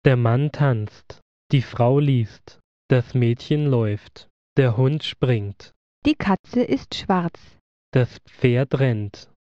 Der Mann tanzt, die Frau liest, das Mädchen läuft, der Hund springt, Die Katze ist schwarz. das Pferd rennt,